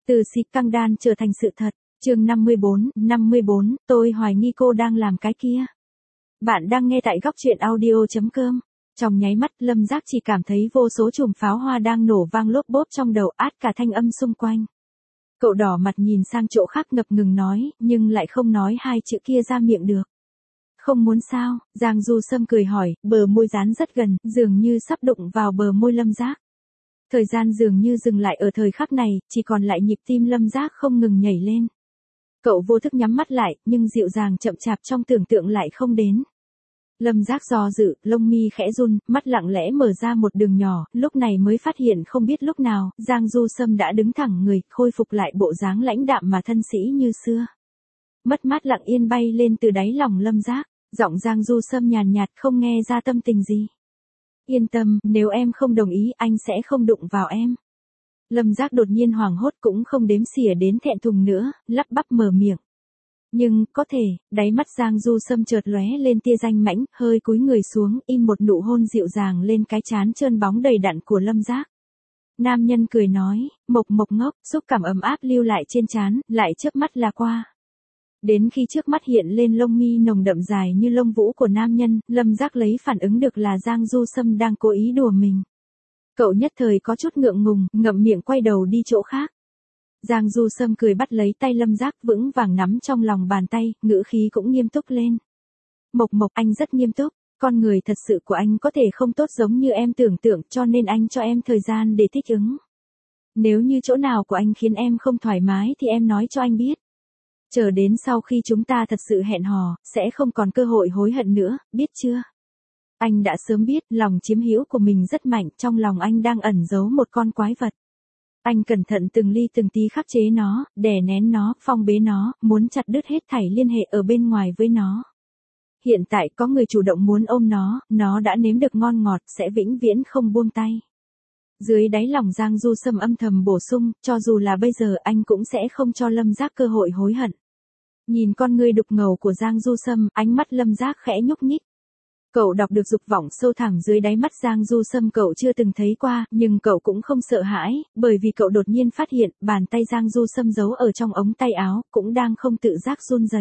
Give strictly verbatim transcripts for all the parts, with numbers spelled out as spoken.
Từ si căng đan trở thành sự thật. Chương năm mươi bốn, năm mươi bốn, tôi hoài nghi cô đang làm cái kia. Bạn đang nghe tại góc truyện audio chấm com. Trong nháy mắt, Lâm Giác chỉ cảm thấy vô số chùm pháo hoa đang nổ vang lốp bốp trong đầu, át cả thanh âm xung quanh. Cậu đỏ mặt nhìn sang chỗ khác ngập ngừng nói, nhưng lại không nói hai chữ kia ra miệng được. Không muốn sao? Giang Du Sâm cười hỏi, bờ môi dán rất gần, dường như sắp đụng vào bờ môi Lâm Giác. Thời gian dường như dừng lại ở thời khắc này, chỉ còn lại nhịp tim Lâm Giác không ngừng nhảy lên. Cậu vô thức nhắm mắt lại, nhưng dịu dàng chậm chạp trong tưởng tượng lại không đến. Lâm Giác do dự, lông mi khẽ run, mắt lặng lẽ mở ra một đường nhỏ, lúc này mới phát hiện không biết lúc nào, Giang Du Sâm đã đứng thẳng người, khôi phục lại bộ dáng lãnh đạm mà thân sĩ như xưa. Mất mát lặng yên bay lên từ đáy lòng Lâm Giác, giọng Giang Du Sâm nhàn nhạt không nghe ra tâm tình gì. Yên tâm, nếu em không đồng ý anh sẽ không đụng vào em. Lâm Giác đột nhiên hoảng hốt cũng không đếm xỉa đến thẹn thùng nữa, lắp bắp mở miệng. Nhưng, có thể, đáy mắt Giang Du Sâm chợt lóe lên tia danh mãnh, hơi cúi người xuống, in một nụ hôn dịu dàng lên cái trán trơn bóng đầy đặn của Lâm Giác. Nam nhân cười nói, mộc mộc ngốc, xúc cảm ấm áp lưu lại trên trán, lại chớp mắt là qua. Đến khi trước mắt hiện lên lông mi nồng đậm dài như lông vũ của nam nhân, Lâm Giác lấy phản ứng được là Giang Du Sâm đang cố ý đùa mình. Cậu nhất thời có chút ngượng ngùng, ngậm miệng quay đầu đi chỗ khác. Giang Du Sâm cười bắt lấy tay Lâm Giác vững vàng nắm trong lòng bàn tay, ngữ khí cũng nghiêm túc lên. Mộc Mộc, anh rất nghiêm túc, con người thật sự của anh có thể không tốt giống như em tưởng tượng, cho nên anh cho em thời gian để thích ứng. Nếu như chỗ nào của anh khiến em không thoải mái thì em nói cho anh biết. Chờ đến sau khi chúng ta thật sự hẹn hò, sẽ không còn cơ hội hối hận nữa, biết chưa? Anh đã sớm biết, lòng chiếm hữu của mình rất mạnh, trong lòng anh đang ẩn giấu một con quái vật. Anh cẩn thận từng ly từng tí khắc chế nó, đè nén nó, phong bế nó, muốn chặt đứt hết thảy liên hệ ở bên ngoài với nó. Hiện tại có người chủ động muốn ôm nó, nó đã nếm được ngon ngọt, sẽ vĩnh viễn không buông tay. Dưới đáy lòng Giang Du Sâm âm thầm bổ sung, cho dù là bây giờ anh cũng sẽ không cho Lâm Giác cơ hội hối hận. Nhìn con ngươi đục ngầu của Giang Du Sâm, ánh mắt Lâm Giác khẽ nhúc nhích. Cậu đọc được dục vọng sâu thẳm dưới đáy mắt Giang Du Sâm cậu chưa từng thấy qua, nhưng cậu cũng không sợ hãi, bởi vì cậu đột nhiên phát hiện, bàn tay Giang Du Sâm giấu ở trong ống tay áo, cũng đang không tự giác run rẩy.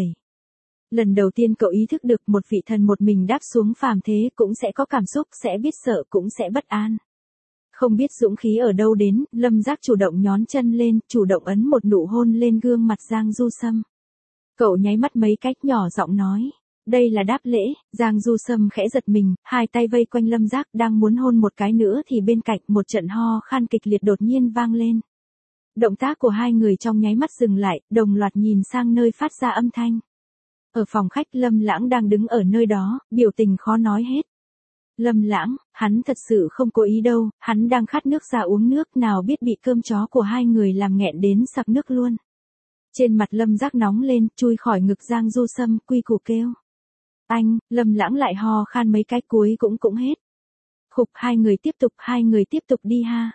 Lần đầu tiên cậu ý thức được một vị thần một mình đáp xuống phàm thế cũng sẽ có cảm xúc, sẽ biết sợ cũng sẽ bất an. Không biết dũng khí ở đâu đến, Lâm Giác chủ động nhón chân lên, chủ động ấn một nụ hôn lên gương mặt Giang Du Sâm. Cậu nháy mắt mấy cách nhỏ giọng nói. Đây là đáp lễ. Giang Du Sâm khẽ giật mình, hai tay vây quanh Lâm Giác đang muốn hôn một cái nữa thì bên cạnh một trận ho khan kịch liệt đột nhiên vang lên. Động tác của hai người trong nháy mắt dừng lại, đồng loạt nhìn sang nơi phát ra âm thanh. Ở phòng khách Lâm Lãng đang đứng ở nơi đó, biểu tình khó nói hết. Lâm Lãng, hắn thật sự không cố ý đâu, hắn đang khát nước ra uống nước, nào biết bị cơm chó của hai người làm nghẹn đến sặc nước luôn. Trên mặt Lâm Giác nóng lên, chui khỏi ngực Giang Du Sâm, quy củ kêu. Anh, Lâm Lãng lại ho khan mấy cái cuối cũng cũng hết. Khục, hai người tiếp tục, hai người tiếp tục đi ha.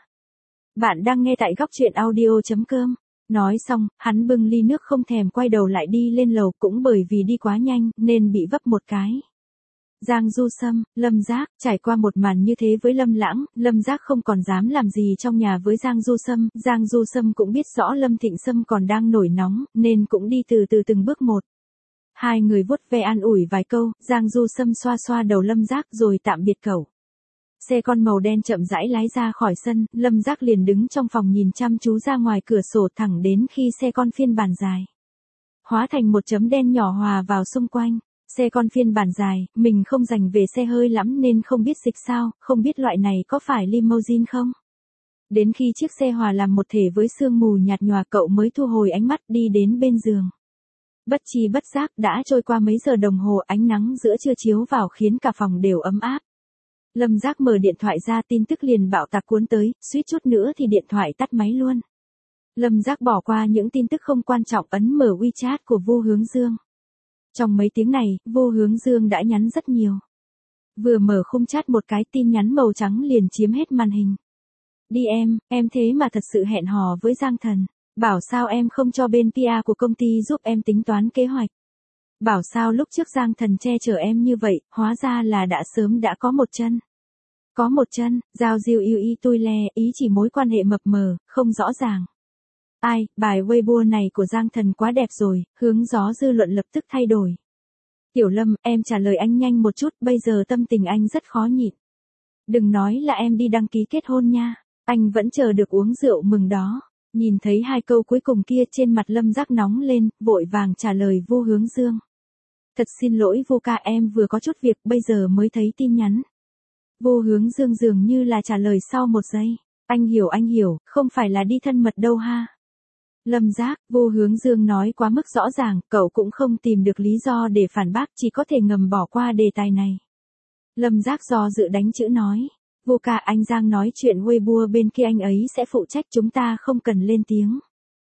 Bạn đang nghe tại góc truyện audio chấm com. Nói xong, hắn bưng ly nước không thèm quay đầu lại đi lên lầu, cũng bởi vì đi quá nhanh, nên bị vấp một cái. Giang Du Sâm, Lâm Giác, trải qua một màn như thế với Lâm Lãng, Lâm Giác không còn dám làm gì trong nhà với Giang Du Sâm, Giang Du Sâm cũng biết rõ Lâm Thịnh Sâm còn đang nổi nóng, nên cũng đi từ từ từng bước một. Hai người vuốt ve an ủi vài câu, Giang Du Sâm xoa xoa đầu Lâm Giác rồi tạm biệt cậu. Xe con màu đen chậm rãi lái ra khỏi sân, Lâm Giác liền đứng trong phòng nhìn chăm chú ra ngoài cửa sổ thẳng đến khi xe con phiên bản dài hóa thành một chấm đen nhỏ hòa vào xung quanh. Xe con phiên bản dài, mình không dành về xe hơi lắm nên không biết dịch sao, không biết loại này có phải limousine không. Đến khi chiếc xe hòa làm một thể với sương mù nhạt nhòa cậu mới thu hồi ánh mắt đi đến bên giường. Bất chi bất giác đã trôi qua mấy giờ đồng hồ, ánh nắng giữa trưa chiếu vào khiến cả phòng đều ấm áp. Lâm Giác mở điện thoại ra, tin tức liền bạo tạc cuốn tới, suýt chút nữa thì điện thoại tắt máy luôn. Lâm Giác bỏ qua những tin tức không quan trọng, ấn mở WeChat của Vu Hướng Dương. Trong mấy tiếng này, Vu Hướng Dương đã nhắn rất nhiều. Vừa mở khung chat một cái tin nhắn màu trắng liền chiếm hết màn hình. Đi em, em thế mà thật sự hẹn hò với Giang Thần. Bảo sao em không cho bên pê e của công ty giúp em tính toán kế hoạch. Bảo sao lúc trước Giang Thần che chở em như vậy, hóa ra là đã sớm đã có một chân. Có một chân, giao diêu yêu y tui le, ý chỉ mối quan hệ mập mờ, không rõ ràng. Ai, bài Weibo này của Giang Thần quá đẹp rồi, hướng gió dư luận lập tức thay đổi. Tiểu Lâm, em trả lời anh nhanh một chút, bây giờ tâm tình anh rất khó nhịn. Đừng nói là em đi đăng ký kết hôn nha, anh vẫn chờ được uống rượu mừng đó. Nhìn thấy hai câu cuối cùng kia trên mặt Lâm Giác nóng lên, vội vàng trả lời Vu Hướng Dương. Thật xin lỗi Vu ca, em vừa có chút việc, bây giờ mới thấy tin nhắn. Vu Hướng Dương dường như là trả lời sau một giây. Anh hiểu anh hiểu, không phải là đi thân mật đâu ha. Lâm Giác, Vu Hướng Dương nói quá mức rõ ràng, cậu cũng không tìm được lý do để phản bác, chỉ có thể ngầm bỏ qua đề tài này. Lâm Giác do dự đánh chữ nói. Vu ca, anh Giang nói chuyện Weibo bên kia anh ấy sẽ phụ trách, chúng ta không cần lên tiếng.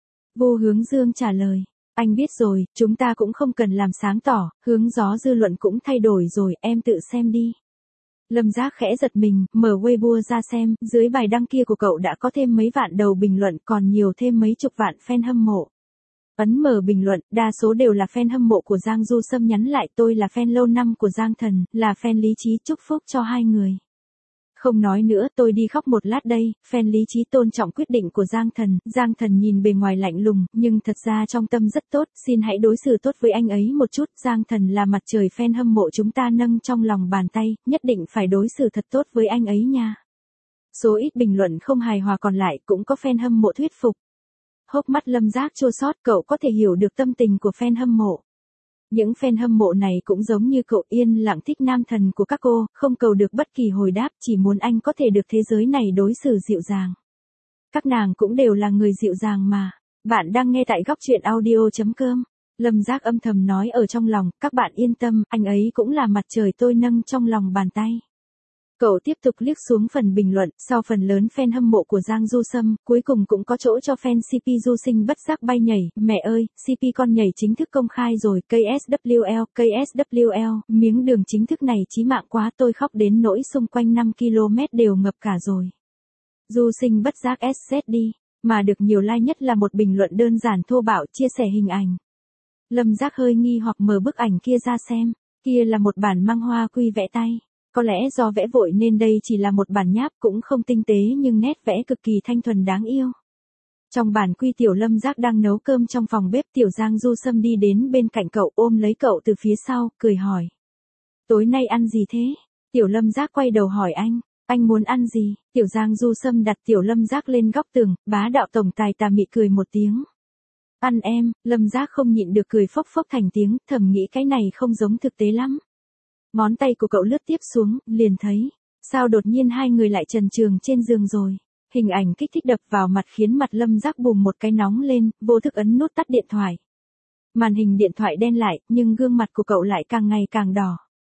Vu Hướng Dương trả lời. Anh biết rồi, chúng ta cũng không cần làm sáng tỏ, hướng gió dư luận cũng thay đổi rồi, em tự xem đi. Lâm Giác khẽ giật mình, mở Weibo ra xem, dưới bài đăng kia của cậu đã có thêm mấy vạn đầu bình luận, còn nhiều thêm mấy chục vạn fan hâm mộ. Ấn mở bình luận, đa số đều là fan hâm mộ của Giang Du Sâm nhắn lại, tôi là fan lâu năm của Giang Thần, là fan lý trí, chúc phúc cho hai người. Không nói nữa, tôi đi khóc một lát đây, fan lý trí tôn trọng quyết định của Giang Thần. Giang Thần nhìn bề ngoài lạnh lùng, nhưng thật ra trong tâm rất tốt, xin hãy đối xử tốt với anh ấy một chút. Giang Thần là mặt trời fan hâm mộ chúng ta nâng trong lòng bàn tay, nhất định phải đối xử thật tốt với anh ấy nha. Số ít bình luận không hài hòa còn lại cũng có fan hâm mộ thuyết phục. Hốc mắt Lâm Giác chua xót, cậu có thể hiểu được tâm tình của fan hâm mộ. Những fan hâm mộ này cũng giống như cậu, yên lặng thích nam thần của các cô, không cầu được bất kỳ hồi đáp, chỉ muốn anh có thể được thế giới này đối xử dịu dàng. Các nàng cũng đều là người dịu dàng mà. Bạn đang nghe tại góc truyện audio chấm com. Lâm Giác âm thầm nói ở trong lòng, các bạn yên tâm, anh ấy cũng là mặt trời tôi nâng trong lòng bàn tay. Cậu tiếp tục liếc xuống phần bình luận, sau phần lớn fan hâm mộ của Giang Du Sâm, cuối cùng cũng có chỗ cho fan xê pê Du Sinh bất giác bay nhảy, mẹ ơi, xê pê con nhảy chính thức công khai rồi, ca ét vê kép lờ, ca ét vê kép lờ, miếng đường chính thức này chí mạng quá, tôi khóc đến nỗi xung quanh năm ki lô mét đều ngập cả rồi. Du Sinh bất giác ét zét đi, mà được nhiều like nhất là một bình luận đơn giản thô bạo chia sẻ hình ảnh. Lâm Giác hơi nghi hoặc mở bức ảnh kia ra xem, kia là một bản mang hoa quy vẽ tay. Có lẽ do vẽ vội nên đây chỉ là một bản nháp, cũng không tinh tế nhưng nét vẽ cực kỳ thanh thuần đáng yêu. Trong bản quy, Tiểu Lâm Giác đang nấu cơm trong phòng bếp, Tiểu Giang Du Sâm đi đến bên cạnh cậu, ôm lấy cậu từ phía sau, cười hỏi. Tối nay ăn gì thế? Tiểu Lâm Giác quay đầu hỏi anh, anh muốn ăn gì? Tiểu Giang Du Sâm đặt Tiểu Lâm Giác lên góc tường, bá đạo tổng tài tà mị cười một tiếng. Ăn em, Lâm Giác không nhịn được cười phốc phốc thành tiếng, thầm nghĩ cái này không giống thực tế lắm. Ngón tay của cậu lướt tiếp xuống, liền thấy, sao đột nhiên hai người lại trần truồng trên giường rồi. Hình ảnh kích thích đập vào mặt khiến mặt Lâm Giác bùm một cái nóng lên, vô thức ấn nút tắt điện thoại. Màn hình điện thoại đen lại, nhưng gương mặt của cậu lại càng ngày càng đỏ.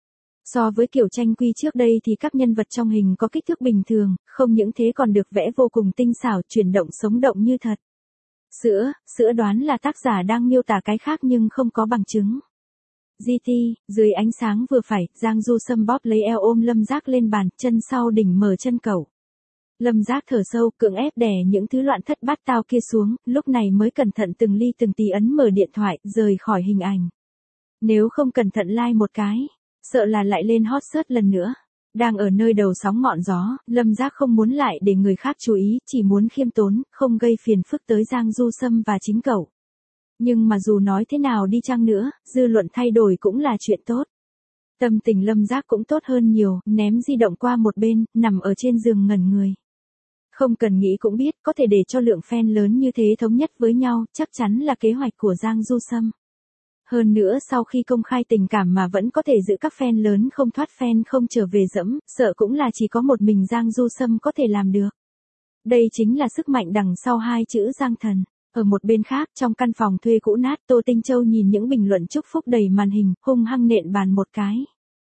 So với kiểu tranh quy trước đây thì các nhân vật trong hình có kích thước bình thường, không những thế còn được vẽ vô cùng tinh xảo, chuyển động sống động như thật. Sữa, sữa đoán là tác giả đang miêu tả cái khác nhưng không có bằng chứng. giê tê, dưới ánh sáng vừa phải, Giang Du Sâm bóp lấy eo ôm Lâm Giác lên bàn, chân sau đỉnh mở chân cậu. Lâm Giác thở sâu, cưỡng ép đè những thứ loạn thất bát tao kia xuống, lúc này mới cẩn thận từng ly từng tí ấn mở điện thoại, rời khỏi hình ảnh. Nếu không cẩn thận like một cái, sợ là lại lên hot search lần nữa. Đang ở nơi đầu sóng ngọn gió, Lâm Giác không muốn lại để người khác chú ý, chỉ muốn khiêm tốn, không gây phiền phức tới Giang Du Sâm và chính cậu. Nhưng mà dù nói thế nào đi chăng nữa, dư luận thay đổi cũng là chuyện tốt. Tâm tình Lâm Giác cũng tốt hơn nhiều, ném di động qua một bên, nằm ở trên giường ngẩn người. Không cần nghĩ cũng biết, có thể để cho lượng fan lớn như thế thống nhất với nhau, chắc chắn là kế hoạch của Giang Du Sâm. Hơn nữa sau khi công khai tình cảm mà vẫn có thể giữ các fan lớn không thoát fan không trở về dẫm, sợ cũng là chỉ có một mình Giang Du Sâm có thể làm được. Đây chính là sức mạnh đằng sau hai chữ Giang Thần. Ở một bên khác, trong căn phòng thuê cũ nát, Tô Tinh Châu nhìn những bình luận chúc phúc đầy màn hình, hung hăng nện bàn một cái.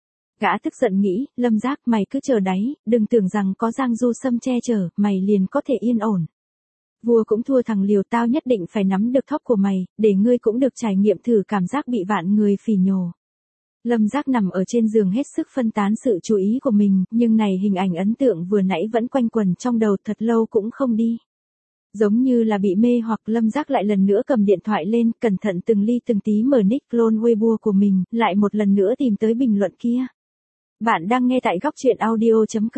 Gã tức giận nghĩ, Lâm Giác, mày cứ chờ đấy, đừng tưởng rằng có Giang Du Sâm che chở, mày liền có thể yên ổn. Vua cũng thua thằng liều, tao nhất định phải nắm được thóp của mày, để ngươi cũng được trải nghiệm thử cảm giác bị vạn người phỉ nhổ. Lâm Giác nằm ở trên giường hết sức phân tán sự chú ý của mình, nhưng này hình ảnh ấn tượng vừa nãy vẫn quanh quẩn trong đầu thật lâu cũng không đi. Giống như là bị mê hoặc, Lâm Giác lại lần nữa cầm điện thoại lên, cẩn thận từng ly từng tí mở nick clone Weibo của mình, lại một lần nữa tìm tới bình luận kia. Bạn đang nghe tại góc truyện audio chấm com.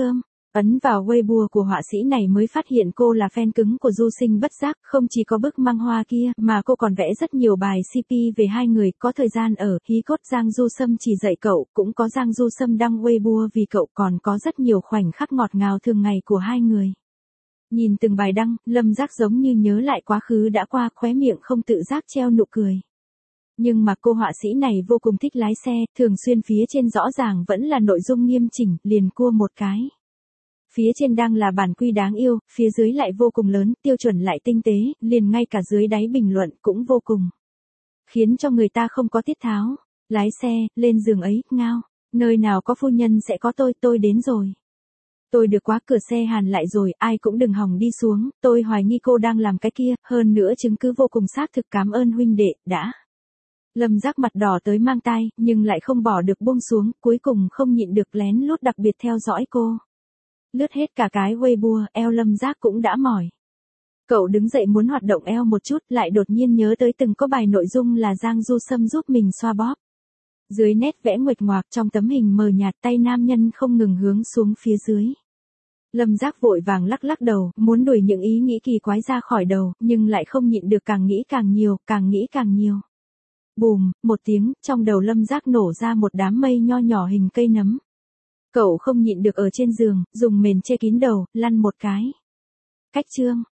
Ấn vào Weibo của họa sĩ này mới phát hiện cô là fan cứng của Du Sinh Bất Giác, không chỉ có bức măng hoa kia, mà cô còn vẽ rất nhiều bài xê pê về hai người, có thời gian ở, hí cốt Giang Du Sâm chỉ dạy cậu, cũng có Giang Du Sâm đăng Weibo vì cậu, còn có rất nhiều khoảnh khắc ngọt ngào thường ngày của hai người. Nhìn từng bài đăng, Lâm Giác giống như nhớ lại quá khứ đã qua, khóe miệng không tự giác treo nụ cười. Nhưng mà cô họa sĩ này vô cùng thích lái xe, thường xuyên phía trên rõ ràng vẫn là nội dung nghiêm chỉnh, liền cua một cái. Phía trên đang là bản quy đáng yêu, phía dưới lại vô cùng lớn, tiêu chuẩn lại tinh tế, liền ngay cả dưới đáy bình luận cũng vô cùng. Khiến cho người ta không có tiết tháo. Lái xe, lên giường ấy, ngao. Nơi nào có phu nhân sẽ có tôi, tôi đến rồi. Tôi được quá, cửa xe hàn lại rồi, ai cũng đừng hòng đi xuống, tôi hoài nghi cô đang làm cái kia, hơn nữa chứng cứ vô cùng xác thực, cảm ơn huynh đệ, đã. Lâm Giác mặt đỏ tới mang tai, nhưng lại không bỏ được buông xuống, cuối cùng không nhịn được lén lút đặc biệt theo dõi cô. Lướt hết cả cái Weibo, eo Lâm Giác cũng đã mỏi. Cậu đứng dậy muốn hoạt động eo một chút, lại đột nhiên nhớ tới từng có bài nội dung là Giang Du Sâm giúp mình xoa bóp. Dưới nét vẽ nguệch ngoạc trong tấm hình mờ nhạt, tay nam nhân không ngừng hướng xuống phía dưới. Lâm Giác vội vàng lắc lắc đầu, muốn đuổi những ý nghĩ kỳ quái ra khỏi đầu, nhưng lại không nhịn được, càng nghĩ càng nhiều, càng nghĩ càng nhiều. Bùm, một tiếng, trong đầu Lâm Giác nổ ra một đám mây nho nhỏ hình cây nấm. Cậu không nhịn được ở trên giường, dùng mền che kín đầu, lăn một cái. Cách chương.